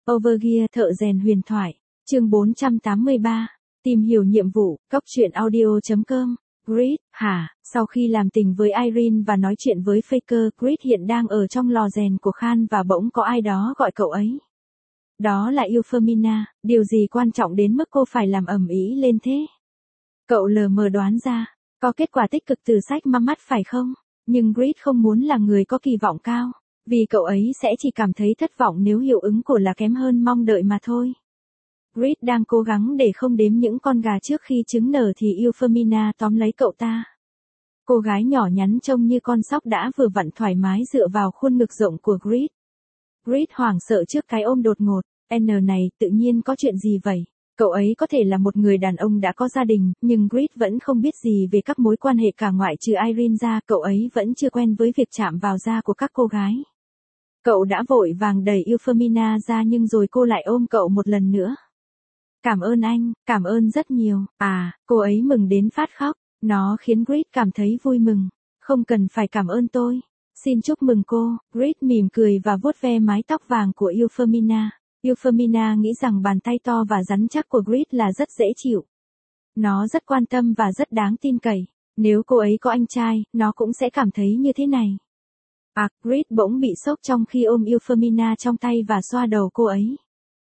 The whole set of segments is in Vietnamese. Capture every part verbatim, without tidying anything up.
Overgear thợ rèn huyền thoại, chương bốn trăm tám mươi ba, tìm hiểu nhiệm vụ, cốc truyện audio chấm com. Grit, hả, sau khi làm tình với Irene và nói chuyện với Faker, Grit hiện đang ở trong lò rèn của Khan và bỗng có ai đó gọi cậu ấy. Đó là Euphemina, điều gì quan trọng đến mức cô phải làm ầm ĩ lên thế? Cậu lờ mờ đoán ra, có kết quả tích cực từ sách Mắm Mắt phải không? Nhưng Grit không muốn là người có kỳ vọng cao, vì cậu ấy sẽ chỉ cảm thấy thất vọng nếu hiệu ứng của là kém hơn mong đợi mà thôi. Grit đang cố gắng để không đếm những con gà trước khi trứng nở thì Euphemina tóm lấy cậu ta. Cô gái nhỏ nhắn trông như con sóc đã vừa vặn thoải mái dựa vào khuôn ngực rộng của Grit. Grit hoảng sợ trước cái ôm đột ngột, N này tự nhiên có chuyện gì vậy? Cậu ấy có thể là một người đàn ông đã có gia đình, nhưng Grit vẫn không biết gì về các mối quan hệ cả ngoại trừ Irene ra, cậu ấy vẫn chưa quen với việc chạm vào da của các cô gái. Cậu đã vội vàng đẩy Euphemina ra nhưng rồi cô lại ôm cậu một lần nữa. Cảm ơn anh, cảm ơn rất nhiều, à, cô ấy mừng đến phát khóc, nó khiến Grit cảm thấy vui mừng, không cần phải cảm ơn tôi. Xin chúc mừng cô, Grit mỉm cười và vuốt ve mái tóc vàng của Euphemina. Euphemina nghĩ rằng bàn tay to và rắn chắc của Grit là rất dễ chịu. Nó rất quan tâm và rất đáng tin cậy, nếu cô ấy có anh trai, nó cũng sẽ cảm thấy như thế này. À, Grit bỗng bị sốc trong khi ôm Euphemina trong tay và xoa đầu cô ấy.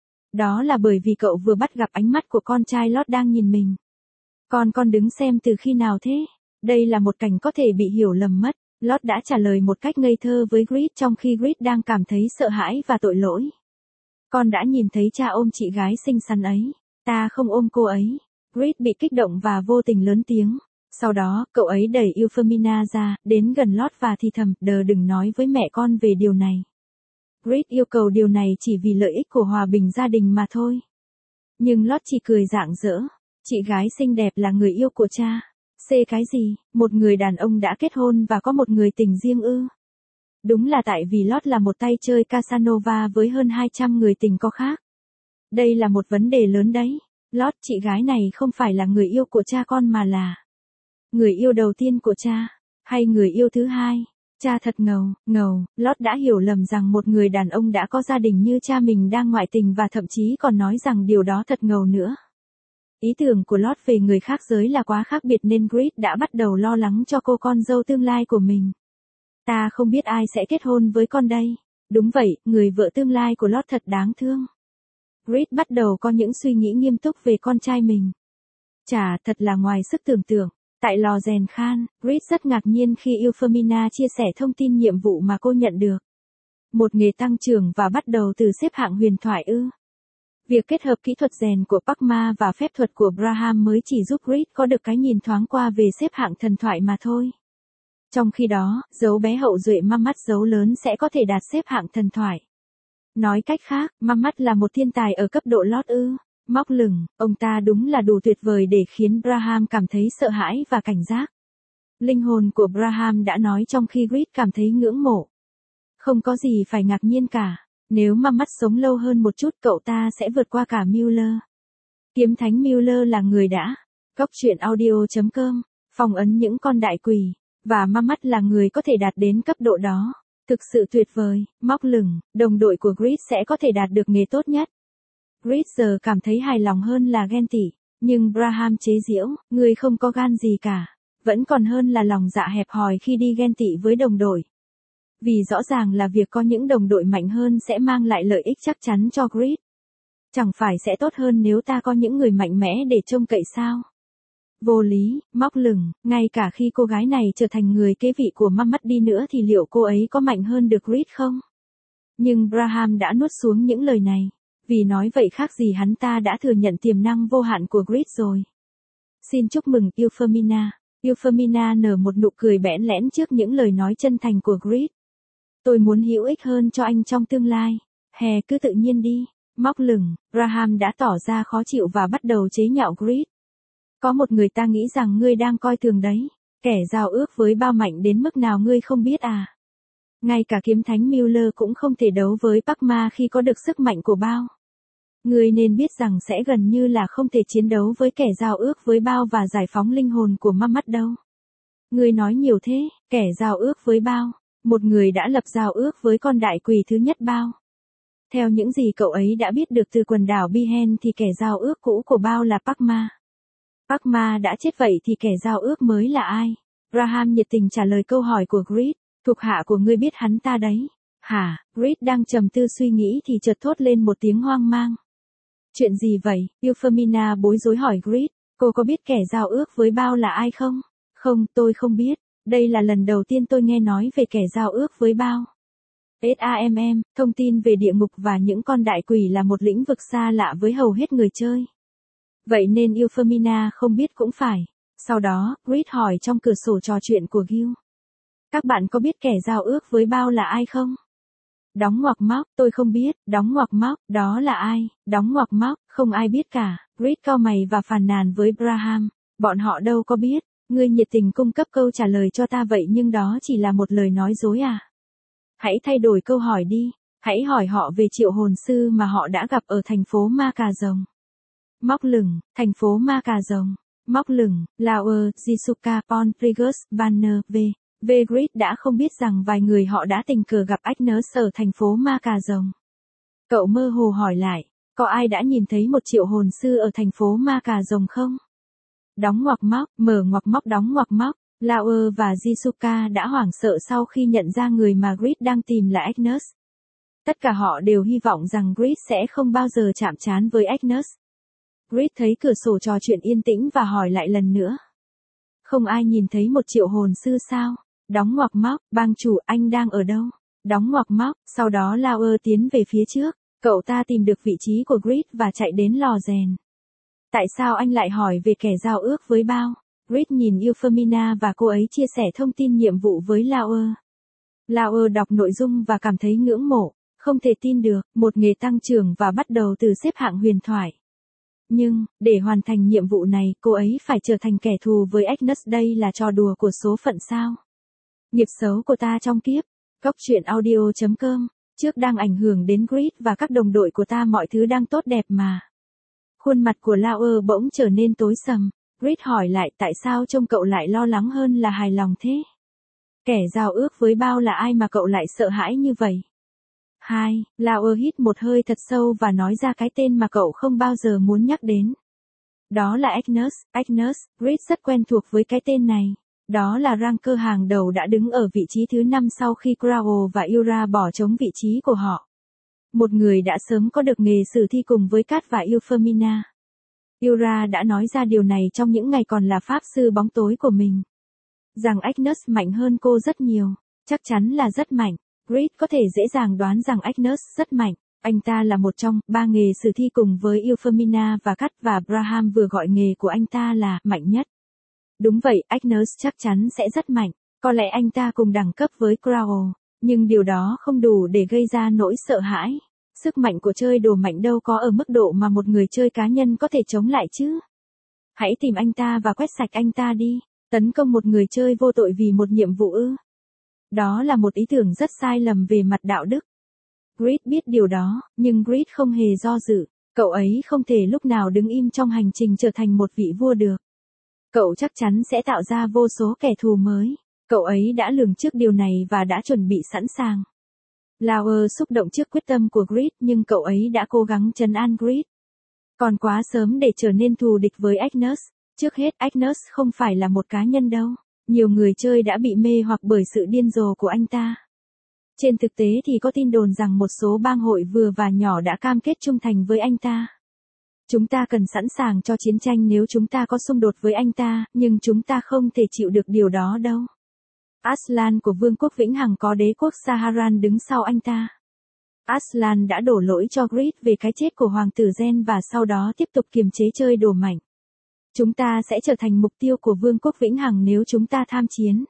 Đó là bởi vì cậu vừa bắt gặp ánh mắt của con trai Lót đang nhìn mình. Con con đứng xem từ khi nào thế? Đây là một cảnh có thể bị hiểu lầm mất. Lót đã trả lời một cách ngây thơ với Grit trong khi Grit đang cảm thấy sợ hãi và tội lỗi. Con đã nhìn thấy cha ôm chị gái xinh xắn ấy. Ta không ôm cô ấy. Grit bị kích động và vô tình lớn tiếng. Sau đó, cậu ấy đẩy Euphemina ra, đến gần Lót và thì thầm, đờ đừng nói với mẹ con về điều này. Grit yêu cầu điều này chỉ vì lợi ích của hòa bình gia đình mà thôi. Nhưng Lót chỉ cười rạng rỡ. Chị gái xinh đẹp là người yêu của cha. C cái gì, một người đàn ông đã kết hôn và có một người tình riêng ư? Đúng là tại vì Lót là một tay chơi Casanova với hơn hai trăm người tình có khác. Đây là một vấn đề lớn đấy. Lót, chị gái này không phải là người yêu của cha con mà là người yêu đầu tiên của cha, hay người yêu thứ hai. Cha thật ngầu, ngầu, Lót đã hiểu lầm rằng một người đàn ông đã có gia đình như cha mình đang ngoại tình và thậm chí còn nói rằng điều đó thật ngầu nữa. Ý tưởng của Lót về người khác giới là quá khác biệt nên Grit đã bắt đầu lo lắng cho cô con dâu tương lai của mình. Ta không biết ai sẽ kết hôn với con đây. Đúng vậy, người vợ tương lai của Lót thật đáng thương. Grit bắt đầu có những suy nghĩ nghiêm túc về con trai mình. Chà, thật là ngoài sức tưởng tượng. Tại lò rèn Khan, Grit rất ngạc nhiên khi Euphemina chia sẻ thông tin nhiệm vụ mà cô nhận được. Một nghề tăng trưởng và bắt đầu từ xếp hạng huyền thoại ư. Việc kết hợp kỹ thuật rèn của Pakma và phép thuật của Braham mới chỉ giúp Grit có được cái nhìn thoáng qua về xếp hạng thần thoại mà thôi. Trong khi đó, dấu bé hậu duệ Mắm Mắt dấu lớn sẽ có thể đạt xếp hạng thần thoại. Nói cách khác, Mắm Mắt là một thiên tài ở cấp độ Lót ư. Móc lửng, ông ta đúng là đủ tuyệt vời để khiến Braham cảm thấy sợ hãi và cảnh giác. Linh hồn của Braham đã nói trong khi Grit cảm thấy ngưỡng mộ. Không có gì phải ngạc nhiên cả. Nếu Mắm Mắt sống lâu hơn một chút cậu ta sẽ vượt qua cả Mueller. Kiếm thánh Mueller là người đã. Cốc truyện audio chấm com. Phong ấn những con đại quỷ. Và Mắm Mắt là người có thể đạt đến cấp độ đó. Thực sự tuyệt vời. Móc lửng, đồng đội của Grit sẽ có thể đạt được nghề tốt nhất. Grit giờ cảm thấy hài lòng hơn là ghen tị. Nhưng Braham chế giễu, người không có gan gì cả. Vẫn còn hơn là lòng dạ hẹp hòi khi đi ghen tị với đồng đội. Vì rõ ràng là việc có những đồng đội mạnh hơn sẽ mang lại lợi ích chắc chắn cho Grit. Chẳng phải sẽ tốt hơn nếu ta có những người mạnh mẽ để trông cậy sao? Vô lý, móc lửng, ngay cả khi cô gái này trở thành người kế vị của Mắm Mắt đi nữa thì liệu cô ấy có mạnh hơn được Grit không? Nhưng Braham đã nuốt xuống những lời này. Vì nói vậy khác gì hắn ta đã thừa nhận tiềm năng vô hạn của Grit rồi. Xin chúc mừng Euphemina. Euphemina nở một nụ cười bẽn lẽn trước những lời nói chân thành của Grit. Tôi muốn hữu ích hơn cho anh trong tương lai. Hè cứ tự nhiên đi. Móc lửng, Braham đã tỏ ra khó chịu và bắt đầu chế nhạo Grit. Có một người ta nghĩ rằng ngươi đang coi thường đấy. Kẻ giao ước với bao mạnh đến mức nào ngươi không biết à? Ngay cả kiếm thánh Mueller cũng không thể đấu với Pakma khi có được sức mạnh của bao. Ngươi nên biết rằng sẽ gần như là không thể chiến đấu với kẻ giao ước với bao và giải phóng linh hồn của Mắm Mắt đâu. Ngươi nói nhiều thế, kẻ giao ước với bao. Một người đã lập giao ước với con đại quỷ thứ nhất bao. Theo những gì cậu ấy đã biết được từ quần đảo Bihen thì kẻ giao ước cũ của Bao là Park Ma. Park Ma đã chết vậy thì kẻ giao ước mới là ai? Graham nhiệt tình trả lời câu hỏi của Grit, thuộc hạ của ngươi biết hắn ta đấy. Hả? Grit đang trầm tư suy nghĩ thì chợt thốt lên một tiếng hoang mang. Chuyện gì vậy? Euphemina bối rối hỏi Grit, cô có biết kẻ giao ước với Bao là ai không? Không, tôi không biết. Đây là lần đầu tiên tôi nghe nói về kẻ giao ước với Bao. SAMM, thông tin về địa ngục và những con đại quỷ là một lĩnh vực xa lạ với hầu hết người chơi. Vậy nên Euphemina không biết cũng phải. Sau đó, Grit hỏi trong cửa sổ trò chuyện của Gil. Các bạn có biết kẻ giao ước với Bao là ai không? Đóng ngoặc móc, tôi không biết, đóng ngoặc móc, đó là ai, đóng ngoặc móc, không ai biết cả. Grit cau mày và phàn nàn với Graham. Bọn họ đâu có biết, ngươi nhiệt tình cung cấp câu trả lời cho ta vậy nhưng đó chỉ là một lời nói dối à? Hãy thay đổi câu hỏi đi, hãy hỏi họ về triệu hồn sư mà họ đã gặp ở thành phố Ma Cà Rồng. Móc lửng, thành phố Ma Cà Rồng. Móc lửng, Lauer, Jisuka, Pontrigus, Banner, V. V. Grit đã không biết rằng vài người họ đã tình cờ gặp Agnes ở thành phố Ma Cà Rồng. Cậu mơ hồ hỏi lại, có ai đã nhìn thấy một triệu hồn sư ở thành phố Ma Cà Rồng không? Đóng ngoặc móc, mở ngoặc móc đóng ngoặc móc. Lauer và Jisuka đã hoảng sợ sau khi nhận ra người mà Grit đang tìm là Agnes. Tất cả họ đều hy vọng rằng Grit sẽ không bao giờ chạm trán với Agnes. Grit thấy cửa sổ trò chuyện yên tĩnh và hỏi lại lần nữa. Không ai nhìn thấy một triệu hồn sư sao? Đóng ngoặc móc, bang chủ anh đang ở đâu? Đóng ngoặc móc, sau đó Lauer tiến về phía trước. Cậu ta tìm được vị trí của Grit và chạy đến lò rèn. Tại sao anh lại hỏi về kẻ giao ước với Bao? Grit nhìn Euphemina và cô ấy chia sẻ thông tin nhiệm vụ với Lauer. Lauer đọc nội dung và cảm thấy ngưỡng mộ, không thể tin được, một nghề tăng trưởng và bắt đầu từ xếp hạng huyền thoại. Nhưng, để hoàn thành nhiệm vụ này, cô ấy phải trở thành kẻ thù với Agnes, đây là trò đùa của số phận sao? Nghiệp xấu của ta trong kiếp. Góc truyện audio chấm com, trước đang ảnh hưởng đến Grit và các đồng đội của ta mọi thứ đang tốt đẹp mà. Khuôn mặt của Lauer bỗng trở nên tối sầm. Grit hỏi lại tại sao trông cậu lại lo lắng hơn là hài lòng thế? Kẻ giao ước với Bao là ai mà cậu lại sợ hãi như vậy? Hai, Lauer hít một hơi thật sâu và nói ra cái tên mà cậu không bao giờ muốn nhắc đến. Đó là Agnes, Agnes, Grit rất quen thuộc với cái tên này. Đó là ranker hàng đầu đã đứng ở vị trí thứ năm sau khi Crowell và Ura bỏ trống vị trí của họ. Một người đã sớm có được nghề sử thi cùng với Kat và Euphemina. Ura đã nói ra điều này trong những ngày còn là pháp sư bóng tối của mình. Rằng Agnes mạnh hơn cô rất nhiều, chắc chắn là rất mạnh. Grit có thể dễ dàng đoán rằng Agnes rất mạnh. Anh ta là một trong ba nghề sử thi cùng với Euphemina và Kat và Braham vừa gọi nghề của anh ta là mạnh nhất. Đúng vậy, Agnes chắc chắn sẽ rất mạnh. Có lẽ anh ta cùng đẳng cấp với Crowell, nhưng điều đó không đủ để gây ra nỗi sợ hãi. Sức mạnh của chơi đồ mạnh đâu có ở mức độ mà một người chơi cá nhân có thể chống lại chứ. Hãy tìm anh ta và quét sạch anh ta đi. Tấn công một người chơi vô tội vì một nhiệm vụ ư? Đó là một ý tưởng rất sai lầm về mặt đạo đức. Grit biết điều đó, nhưng Grit không hề do dự. Cậu ấy không thể lúc nào đứng im trong hành trình trở thành một vị vua được. Cậu chắc chắn sẽ tạo ra vô số kẻ thù mới. Cậu ấy đã lường trước điều này và đã chuẩn bị sẵn sàng. Lauer xúc động trước quyết tâm của Grit nhưng cậu ấy đã cố gắng trấn an Grit. Còn quá sớm để trở nên thù địch với Agnes. Trước hết Agnes không phải là một cá nhân đâu. Nhiều người chơi đã bị mê hoặc bởi sự điên rồ của anh ta. Trên thực tế thì có tin đồn rằng một số bang hội vừa và nhỏ đã cam kết trung thành với anh ta. Chúng ta cần sẵn sàng cho chiến tranh nếu chúng ta có xung đột với anh ta, nhưng chúng ta không thể chịu được điều đó đâu. Aslan của Vương quốc Vĩnh Hằng có đế quốc Saharan đứng sau anh ta. Aslan đã đổ lỗi cho Grit về cái chết của Hoàng tử Gen và sau đó tiếp tục kiềm chế chơi đồ mạnh. Chúng ta sẽ trở thành mục tiêu của Vương quốc Vĩnh Hằng nếu chúng ta tham chiến.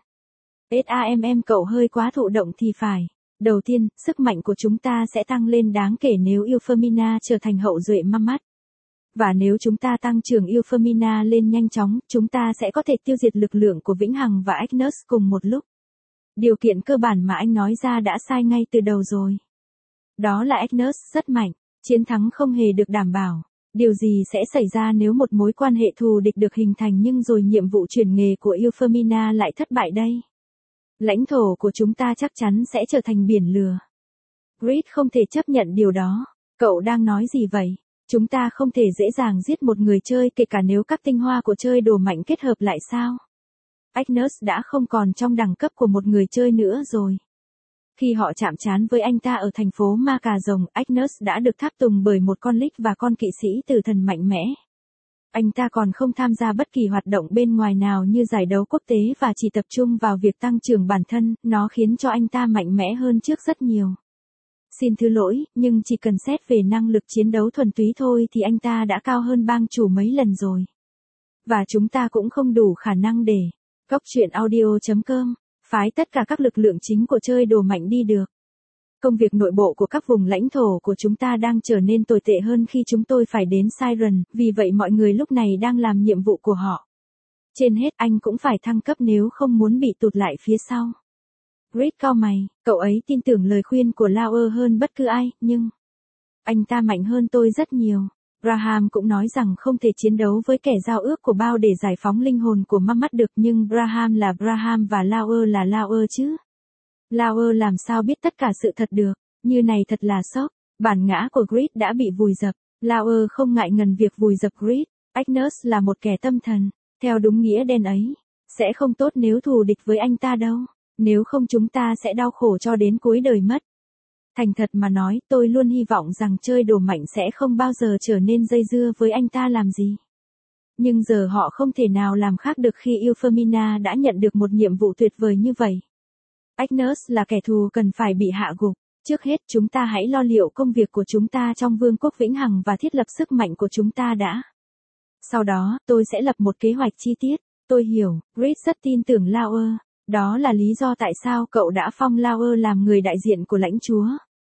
SAMM cậu hơi quá thụ động thì phải. Đầu tiên, sức mạnh của chúng ta sẽ tăng lên đáng kể nếu Euphemina trở thành hậu duệ Mammoth. Và nếu chúng ta tăng trưởng Euphemina lên nhanh chóng, chúng ta sẽ có thể tiêu diệt lực lượng của Vĩnh Hằng và Agnes cùng một lúc. Điều kiện cơ bản mà anh nói ra đã sai ngay từ đầu rồi. Đó là Agnes rất mạnh, chiến thắng không hề được đảm bảo. Điều gì sẽ xảy ra nếu một mối quan hệ thù địch được hình thành nhưng rồi nhiệm vụ chuyển nghề của Euphemina lại thất bại đây? Lãnh thổ của chúng ta chắc chắn sẽ trở thành biển lửa. Reed không thể chấp nhận điều đó. Cậu đang nói gì vậy? Chúng ta không thể dễ dàng giết một người chơi kể cả nếu các tinh hoa của chơi đồ mạnh kết hợp lại sao? Agnes đã không còn trong đẳng cấp của một người chơi nữa rồi. Khi họ chạm trán với anh ta ở thành phố Ma Cà Rồng, Agnes đã được tháp tùng bởi một con Lich và con kỵ sĩ tử thần mạnh mẽ. Anh ta còn không tham gia bất kỳ hoạt động bên ngoài nào như giải đấu quốc tế và chỉ tập trung vào việc tăng trưởng bản thân, nó khiến cho anh ta mạnh mẽ hơn trước rất nhiều. Xin thứ lỗi, nhưng chỉ cần xét về năng lực chiến đấu thuần túy thôi thì anh ta đã cao hơn bang chủ mấy lần rồi. Và chúng ta cũng không đủ khả năng để Cóc truyện audio chấm com phái tất cả các lực lượng chính của chơi đồ mạnh đi được. Công việc nội bộ của các vùng lãnh thổ của chúng ta đang trở nên tồi tệ hơn khi chúng tôi phải đến Siren, vì vậy mọi người lúc này đang làm nhiệm vụ của họ. Trên hết anh cũng phải thăng cấp nếu không muốn bị tụt lại phía sau. Reed cau mày, cậu ấy tin tưởng lời khuyên của Lauer hơn bất cứ ai, nhưng anh ta mạnh hơn tôi rất nhiều. Braham cũng nói rằng không thể chiến đấu với kẻ giao ước của Bao để giải phóng linh hồn của Mamat được, nhưng Braham là Braham và Lauer là Lauer chứ. Lauer làm sao biết tất cả sự thật được, như này thật là sốc. Bản ngã của Reed đã bị vùi dập. Lauer không ngại ngần việc vùi dập Reed. Agnes là một kẻ tâm thần, theo đúng nghĩa đen ấy. Sẽ không tốt nếu thù địch với anh ta đâu. Nếu không chúng ta sẽ đau khổ cho đến cuối đời mất. Thành thật mà nói, tôi luôn hy vọng rằng chơi đồ mạnh sẽ không bao giờ trở nên dây dưa với anh ta làm gì. Nhưng giờ họ không thể nào làm khác được khi Euphemina đã nhận được một nhiệm vụ tuyệt vời như vậy. Agnes là kẻ thù cần phải bị hạ gục. Trước hết chúng ta hãy lo liệu công việc của chúng ta trong vương quốc vĩnh hằng và thiết lập sức mạnh của chúng ta đã. Sau đó, tôi sẽ lập một kế hoạch chi tiết. Tôi hiểu, Reed rất tin tưởng Lauer. Đó là lý do tại sao cậu đã phong Lauer làm người đại diện của lãnh chúa.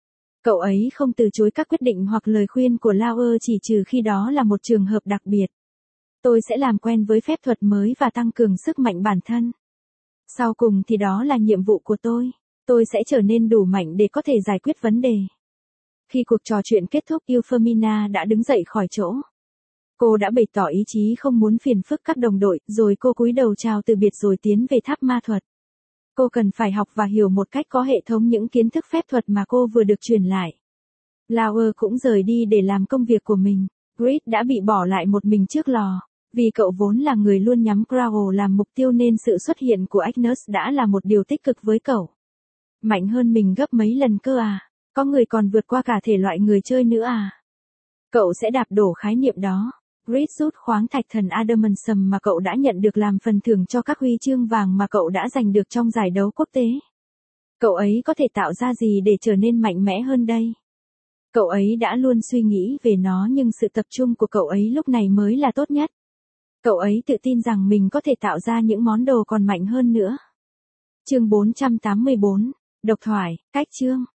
Cậu ấy không từ chối các quyết định hoặc lời khuyên của Lauer chỉ trừ khi đó là một trường hợp đặc biệt. Tôi sẽ làm quen với phép thuật mới và tăng cường sức mạnh bản thân. Sau cùng thì đó là nhiệm vụ của tôi. Tôi sẽ trở nên đủ mạnh để có thể giải quyết vấn đề. Khi cuộc trò chuyện kết thúc, Euphemina đã đứng dậy khỏi chỗ. Cô đã bày tỏ ý chí không muốn phiền phức các đồng đội, rồi cô cúi đầu chào từ biệt rồi tiến về tháp ma thuật. Cô cần phải học và hiểu một cách có hệ thống những kiến thức phép thuật mà cô vừa được truyền lại. Lauer cũng rời đi để làm công việc của mình. Reed đã bị bỏ lại một mình trước lò. Vì cậu vốn là người luôn nhắm Crowell làm mục tiêu nên sự xuất hiện của Agnes đã là một điều tích cực với cậu. Mạnh hơn mình gấp mấy lần cơ à? Có người còn vượt qua cả thể loại người chơi nữa à? Cậu sẽ đạp đổ khái niệm đó. Reed rút khoáng thạch thần Adamantium mà cậu đã nhận được làm phần thưởng cho các huy chương vàng mà cậu đã giành được trong giải đấu quốc tế. Cậu ấy có thể tạo ra gì để trở nên mạnh mẽ hơn đây? Cậu ấy đã luôn suy nghĩ về nó nhưng sự tập trung của cậu ấy lúc này mới là tốt nhất. Cậu ấy tự tin rằng mình có thể tạo ra những món đồ còn mạnh hơn nữa. Chương bốn trăm tám mươi bốn. Độc thoại, cách chương.